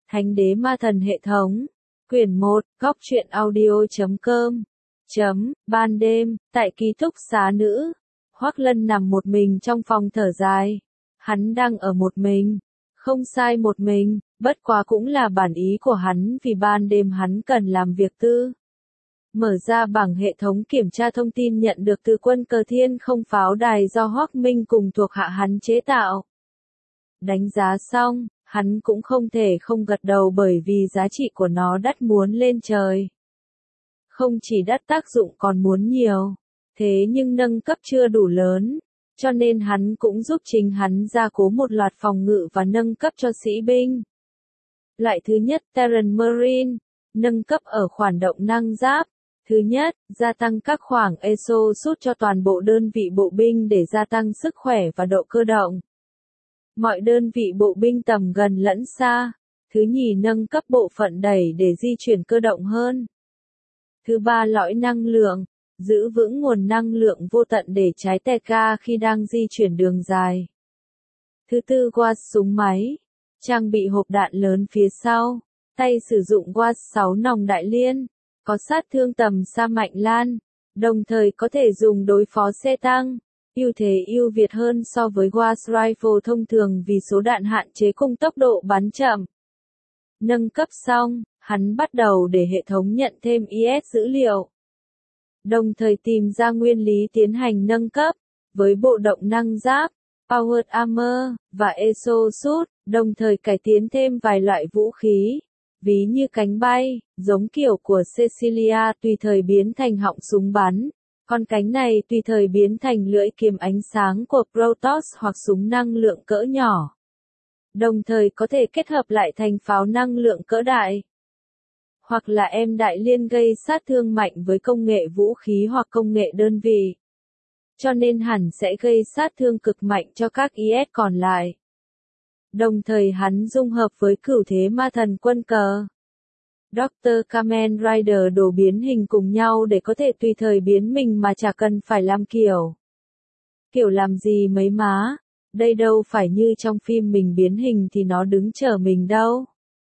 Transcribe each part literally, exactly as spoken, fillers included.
Thánh đế ma thần hệ thống. Quyển một, góc truyện audio chấm com. Chấm, ban đêm, tại ký túc xá nữ. Hoắc Lân nằm một mình trong phòng thở dài. Hắn đang ở một mình. Không sai một mình, bất quá cũng là bản ý của hắn vì ban đêm hắn cần làm việc tư. Mở ra bảng hệ thống kiểm tra thông tin nhận được từ quân cờ thiên không pháo đài do Hoắc Minh cùng thuộc hạ hắn chế tạo. Đánh giá xong, hắn cũng không thể không gật đầu bởi vì giá trị của nó đắt muốn lên trời. Không chỉ đắt tác dụng còn muốn nhiều, thế nhưng nâng cấp chưa đủ lớn, cho nên hắn cũng giúp chính hắn gia cố một loạt phòng ngự và nâng cấp cho sĩ binh. Loại thứ nhất Terran Marine, nâng cấp ở khoản động năng giáp. Thứ nhất, gia tăng các khoảng exosuit cho toàn bộ đơn vị bộ binh để gia tăng sức khỏe và độ cơ động. Mọi đơn vị bộ binh tầm gần lẫn xa. Thứ nhì, nâng cấp bộ phận đẩy để di chuyển cơ động hơn. Thứ ba, lõi năng lượng, giữ vững nguồn năng lượng vô tận để trái tè ca khi đang di chuyển đường dài. Thứ tư, quad súng máy, trang bị hộp đạn lớn phía sau, tay sử dụng quad sáu nòng đại liên, có sát thương tầm xa mạnh lan, đồng thời có thể dùng đối phó xe tăng. Ưu thế ưu việt hơn so với quad rifle thông thường vì số đạn hạn chế cùng tốc độ bắn chậm. Nâng cấp xong, hắn bắt đầu để hệ thống nhận thêm i ét dữ liệu. Đồng thời tìm ra nguyên lý tiến hành nâng cấp, với bộ động năng giáp, powered armor, và exosuit, đồng thời cải tiến thêm vài loại vũ khí, ví như cánh bay, giống kiểu của Cecilia tùy thời biến thành họng súng bắn. Con cánh này tùy thời biến thành lưỡi kiếm ánh sáng của Protoss hoặc súng năng lượng cỡ nhỏ. Đồng thời có thể kết hợp lại thành pháo năng lượng cỡ đại. Hoặc là em đại liên gây sát thương mạnh với công nghệ vũ khí hoặc công nghệ đơn vị. Cho nên hẳn sẽ gây sát thương cực mạnh cho các i ét còn lại. Đồng thời hắn dung hợp với cửu thế ma thần quân cờ. Doctor Kamen Rider đồ biến hình cùng nhau để có thể tùy thời biến mình mà chả cần phải làm kiểu. Kiểu làm gì mấy má, đây đâu phải như trong phim mình biến hình thì nó đứng chờ mình đâu.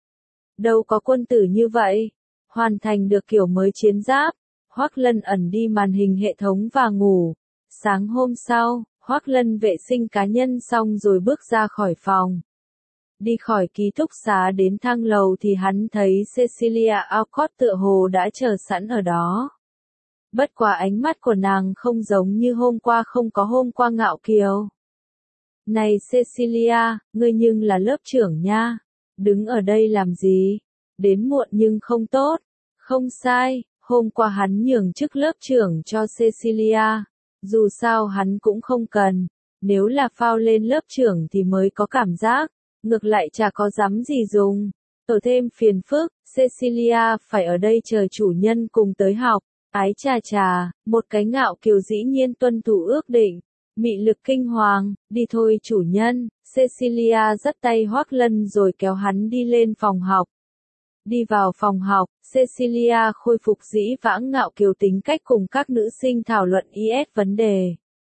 Đâu có quân tử như vậy. Hoàn thành được kiểu mới chiến giáp, Hoắc Lân ẩn đi màn hình hệ thống và ngủ. Sáng hôm sau, Hoắc Lân vệ sinh cá nhân xong rồi bước ra khỏi phòng. Đi khỏi ký túc xá đến thang lầu thì hắn thấy Cecilia Alcott tựa hồ đã chờ sẵn ở đó. Bất quá ánh mắt của nàng không giống như hôm qua không có hôm qua ngạo kiều. Này Cecilia, ngươi nhưng là lớp trưởng nha. Đứng ở đây làm gì? Đến muộn nhưng không tốt. Không sai, hôm qua hắn nhường chức lớp trưởng cho Cecilia. Dù sao hắn cũng không cần. Nếu là phao lên lớp trưởng thì mới có cảm giác. Ngược lại chả có dám gì dùng. Ở thêm phiền phức, Cecilia phải ở đây chờ chủ nhân cùng tới học. Ái chà chà, một cái ngạo kiều dĩ nhiên tuân thủ ước định. Mị lực kinh hoàng, đi thôi chủ nhân. Cecilia dắt tay Hoắc Lân rồi kéo hắn đi lên phòng học. Đi vào phòng học, Cecilia khôi phục dĩ vãng ngạo kiều tính cách cùng các nữ sinh thảo luận i ét vấn đề.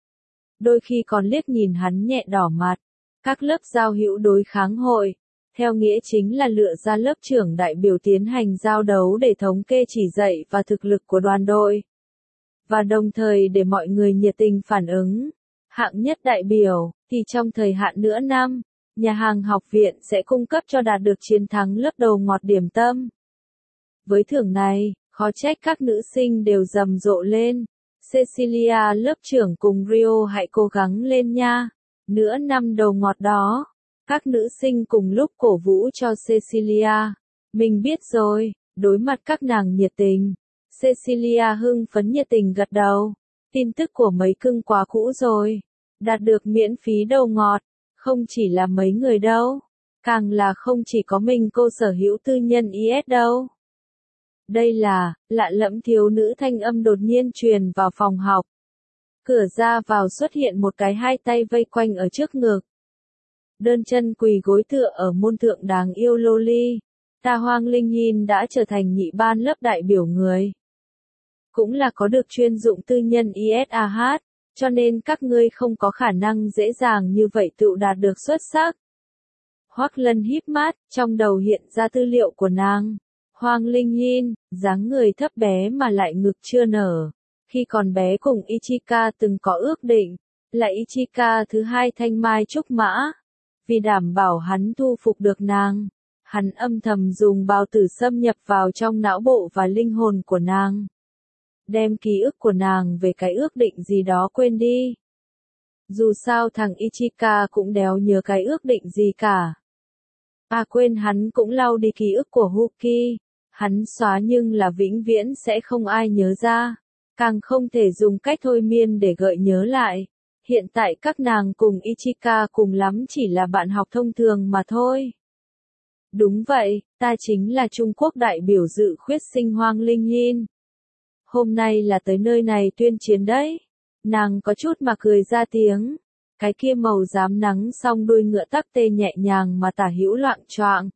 Đôi khi còn liếc nhìn hắn nhẹ đỏ mặt. Các lớp giao hữu đối kháng hội, theo nghĩa chính là lựa ra lớp trưởng đại biểu tiến hành giao đấu để thống kê chỉ dạy và thực lực của đoàn đội. Và đồng thời để mọi người nhiệt tình phản ứng. Hạng nhất đại biểu, thì trong thời hạn nửa năm, nhà hàng học viện sẽ cung cấp cho đạt được chiến thắng lớp đầu ngọt điểm tâm. Với thưởng này, khó trách các nữ sinh đều rầm rộ lên. Cecilia lớp trưởng cùng Rio hãy cố gắng lên nha. Nửa năm đầu ngọt đó, các nữ sinh cùng lúc cổ vũ cho Cecilia. Mình biết rồi, đối mặt các nàng nhiệt tình. Cecilia hưng phấn nhiệt tình gật đầu. Tin tức của mấy cưng quá cũ rồi. Đạt được miễn phí đầu ngọt. Không chỉ là mấy người đâu. Càng là không chỉ có mình cô sở hữu tư nhân i ét đâu. Đây là, lạ lẫm thiếu nữ thanh âm đột nhiên truyền vào phòng học. Cửa ra vào xuất hiện một cái hai tay vây quanh ở trước ngực. Đơn chân quỳ gối tựa ở môn thượng đáng yêu Loli. Ta Hoang Linh Yin đã trở thành nhị ban lớp đại biểu người. Cũng là có được chuyên dụng tư nhân i ét a hát, cho nên các ngươi không có khả năng dễ dàng như vậy tự đạt được xuất sắc. Hoắc Lân híp mắt, trong đầu hiện ra tư liệu của nàng. Hoang Linh Nhiên, dáng người thấp bé mà lại ngực chưa nở. Khi còn bé cùng Ichika từng có ước định, là Ichika thứ hai thanh mai trúc mã. Vì đảm bảo hắn thu phục được nàng, hắn âm thầm dùng bào tử xâm nhập vào trong não bộ và linh hồn của nàng. Đem ký ức của nàng về cái ước định gì đó quên đi. Dù sao thằng Ichika cũng đéo nhớ cái ước định gì cả. À quên, hắn cũng lau đi ký ức của Huki. Hắn xóa nhưng là vĩnh viễn sẽ không ai nhớ ra. Càng không thể dùng cách thôi miên để gợi nhớ lại. Hiện tại các nàng cùng Ichika cùng lắm chỉ là bạn học thông thường mà thôi. Đúng vậy, ta chính là Trung Quốc đại biểu dự khuyết sinh Hoang Linh Nhiên. Hôm nay là tới nơi này tuyên chiến đấy. Nàng có chút mà cười ra tiếng. Cái kia màu rám nắng song đuôi ngựa tắc tê nhẹ nhàng mà tả hữu loạng choạng.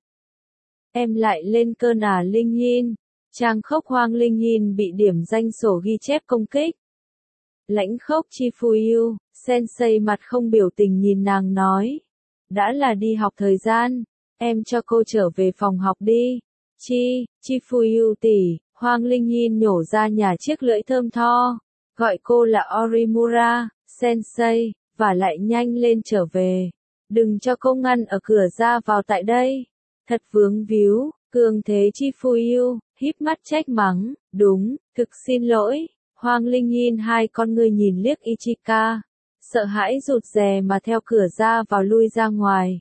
Em lại lên cơn à Linh Nhiên. Trang khốc Hoang Linh Nhiên bị điểm danh sổ ghi chép công kích. Lãnh khốc Chifuyu, sensei mặt không biểu tình nhìn nàng nói. Đã là đi học thời gian, em cho cô trở về phòng học đi. Chi, Chifuyu tỷ, Hoang Linh Nhiên nhổ ra nhà chiếc lưỡi thơm tho. Gọi cô là Orimura, sensei, và lại nhanh lên trở về. Đừng cho cô ngăn ở cửa ra vào tại đây. Thật vướng víu, cường thế Chifuyu, híp mắt trách mắng. Đúng, thực xin lỗi. Hoang Linh Nhiên hai con ngươi nhìn liếc Ichika. Sợ hãi rụt rè mà theo cửa ra vào lui ra ngoài.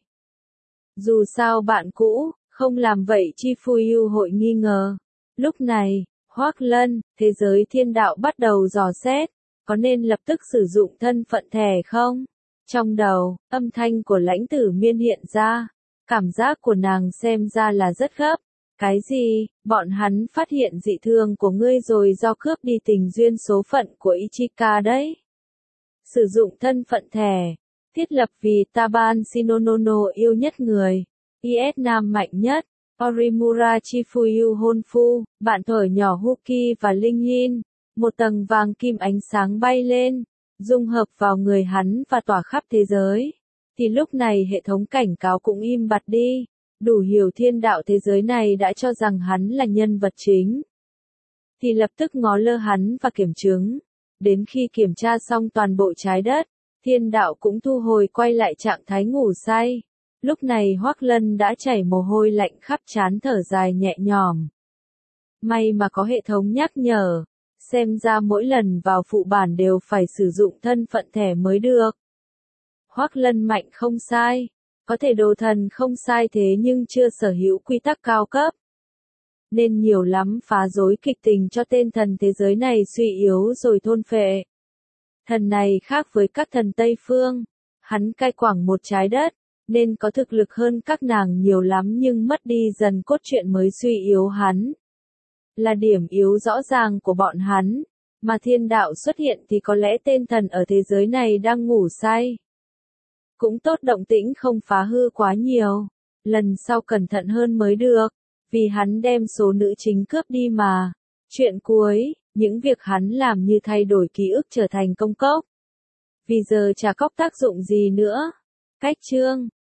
Dù sao bạn cũ, không làm vậy Chifuyu hội nghi ngờ. Lúc này, Hoắc Lân, thế giới thiên đạo bắt đầu dò xét. Có nên lập tức sử dụng thân phận thẻ không? Trong đầu, âm thanh của Lãnh Tử Miên hiện ra. Cảm giác của nàng xem ra là rất gấp. Cái gì? Bọn hắn phát hiện dị thường của ngươi rồi do cướp đi tình duyên số phận của Ichika đấy. Sử dụng thân phận thẻ. Thiết lập vì Taban Shinonono yêu nhất người. i ét Nam mạnh nhất. Orimura Chifuyu hôn phu, bạn thổi nhỏ Huki và Linh Nhiên. Một tầng vàng kim ánh sáng bay lên, dung hợp vào người hắn và tỏa khắp thế giới. Thì lúc này hệ thống cảnh cáo cũng im bặt đi. Đủ hiểu thiên đạo thế giới này đã cho rằng hắn là nhân vật chính. Thì lập tức ngó lơ hắn và kiểm chứng. Đến khi kiểm tra xong toàn bộ trái đất, thiên đạo cũng thu hồi quay lại trạng thái ngủ say. Lúc này Hoắc Lân đã chảy mồ hôi lạnh khắp trán thở dài nhẹ nhõm. May mà có hệ thống nhắc nhở. Xem ra mỗi lần vào phụ bản đều phải sử dụng thân phận thẻ mới được. Hoắc Lân mạnh không sai. Có thể đồ thần không sai thế nhưng chưa sở hữu quy tắc cao cấp. Nên nhiều lắm phá rối kịch tình cho tên thần thế giới này suy yếu rồi thôn phệ. Thần này khác với các thần Tây Phương. Hắn cai quản một trái đất, nên có thực lực hơn các nàng nhiều lắm nhưng mất đi dần cốt truyện mới suy yếu hắn. Là điểm yếu rõ ràng của bọn hắn, mà thiên đạo xuất hiện thì có lẽ tên thần ở thế giới này đang ngủ say. Cũng tốt động tĩnh không phá hư quá nhiều, lần sau cẩn thận hơn mới được, vì hắn đem số nữ chính cướp đi mà. Chuyện cuối, những việc hắn làm như thay đổi ký ức trở thành công cốc. Vì giờ chả cốc tác dụng gì nữa. Cách chương